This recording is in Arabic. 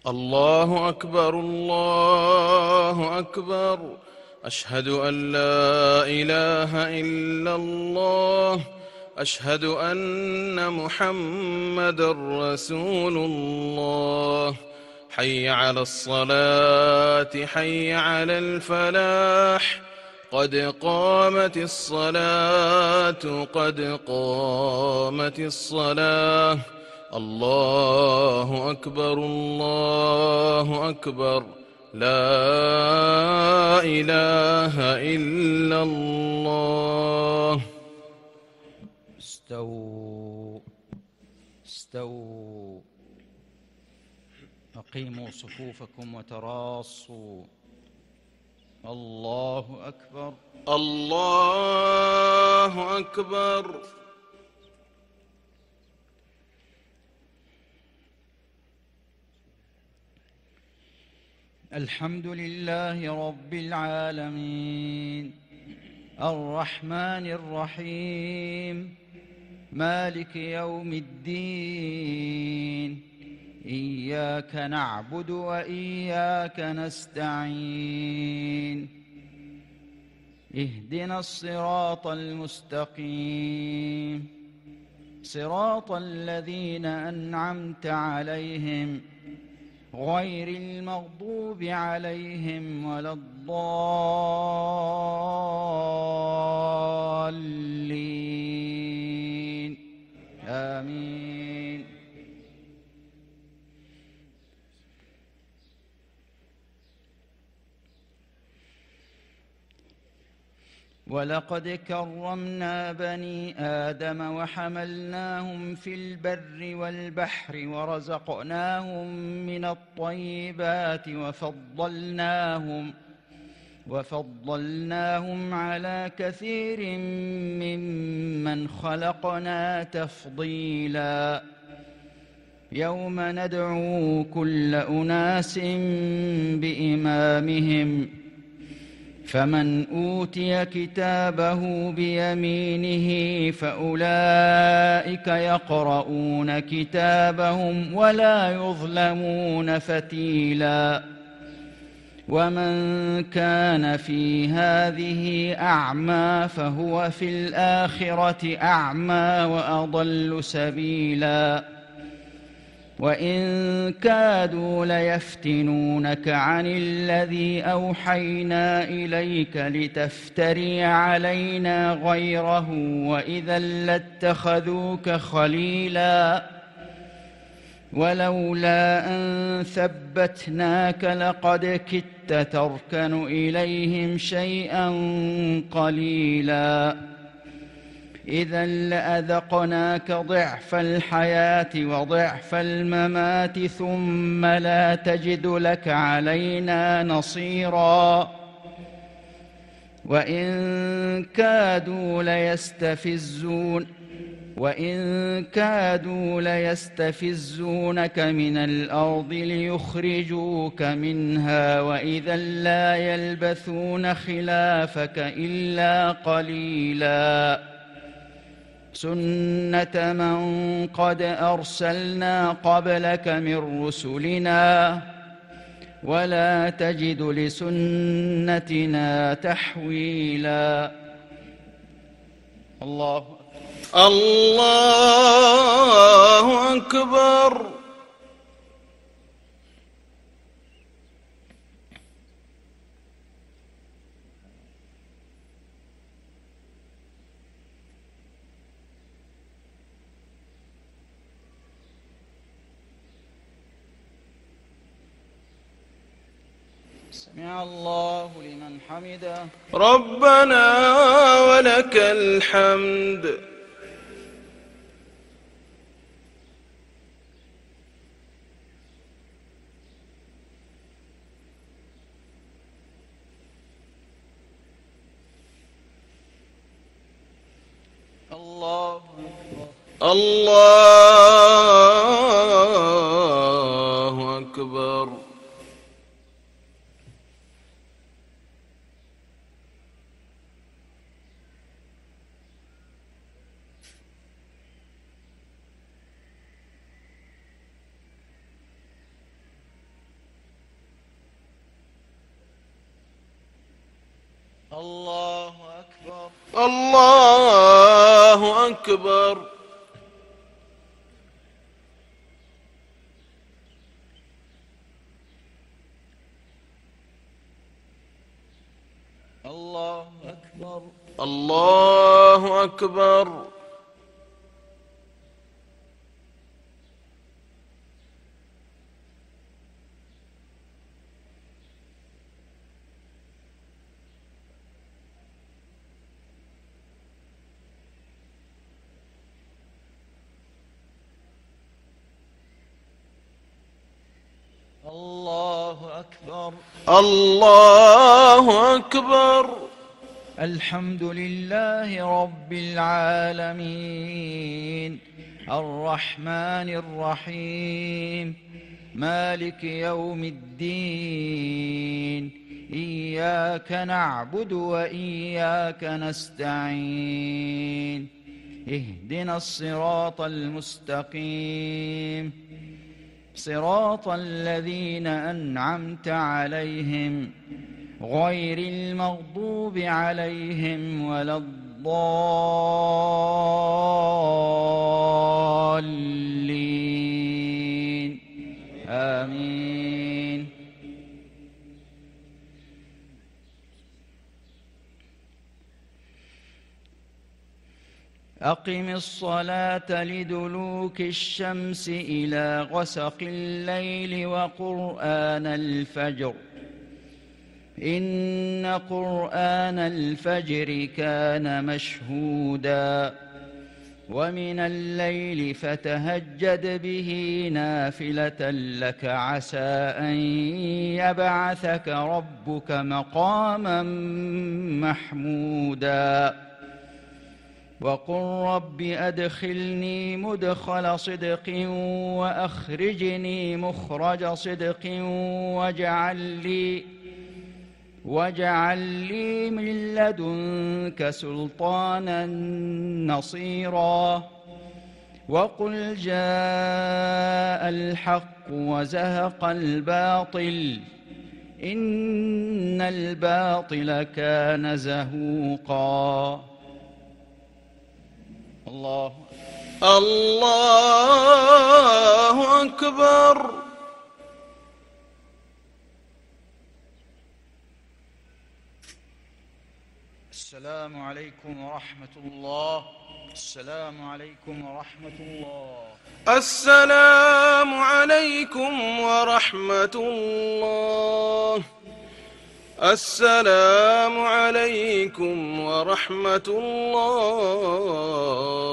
الله أكبر الله أكبر. أشهد أن لا إله إلا الله. أشهد أن محمدًا رسول الله. حي على الصلاة حي على الفلاح. قد قامت الصلاة قد قامت الصلاة. الله أكبر الله أكبر. لا إله إلا الله. استووا استووا. أقيموا صفوفكم وتراصوا. الله أكبر الله أكبر. الحمد لله رب العالمين الرحمن الرحيم مالك يوم الدين. إياك نعبد وإياك نستعين. اهدنا الصراط المستقيم صراط الذين أنعمت عليهم غير المغضوب عليهم ولا الضالين. آمين. ولقد كرمنا بني آدم وحملناهم في البر والبحر ورزقناهم من الطيبات وفضلناهم على كثير ممن خلقنا تفضيلا. يوم ندعو كل أناس بإمامهم فمن أوتي كتابه بيمينه فأولئك يقرؤون كتابهم ولا يظلمون فتيلا. ومن كان في هذه أعمى فهو في الآخرة أعمى وأضل سبيلا. وإن كادوا ليفتنونك عن الذي أوحينا إليك لتفتري علينا غيره وإذا لاتخذوك خليلا. ولولا أن ثبتناك لقد كدت تركن إليهم شيئا قليلا. إذا لأذقناك ضعف الحياة وضعف الممات ثم لا تجد لك علينا نصيرا. وإن كادوا ليستفزونك من الأرض ليخرجوك منها وإذا لا يلبثون خلافك إلا قليلا. سنة من قد أرسلنا قبلك من رسلنا ولا تجد لسنتنا تحويلا. الله أكبر. سمع الله لمن حمده. ربنا ولك الحمد. الله أكبر. الله أكبر. الله أكبر. الله أكبر. الله أكبر. الله أكبر. الله أكبر. الحمد لله رب العالمين الرحمن الرحيم مالك يوم الدين إياك نعبد وإياك نستعين اهدنا الصراط المستقيم صراط الذين أنعمت عليهم غير المغضوب عليهم ولا الضالين آمين. أقم الصلاة لدلوك الشمس إلى غسق الليل وقرآن الفجر إن قرآن الفجر كان مشهودا ومن الليل فتهجد به نافلة لك عسى أن يبعثك ربك مقاما محمودا وقل رب أدخلني مدخل صدق وأخرجني مخرج صدق واجعل لي من لدنك سلطانا نصيرا وقل جاء الحق وزهق الباطل إن الباطل كان زهوقا. الله أكبر. السلام عليكم ورحمة الله. السلام عليكم ورحمة الله. السلام عليكم ورحمة الله. السلام عليكم ورحمة الله.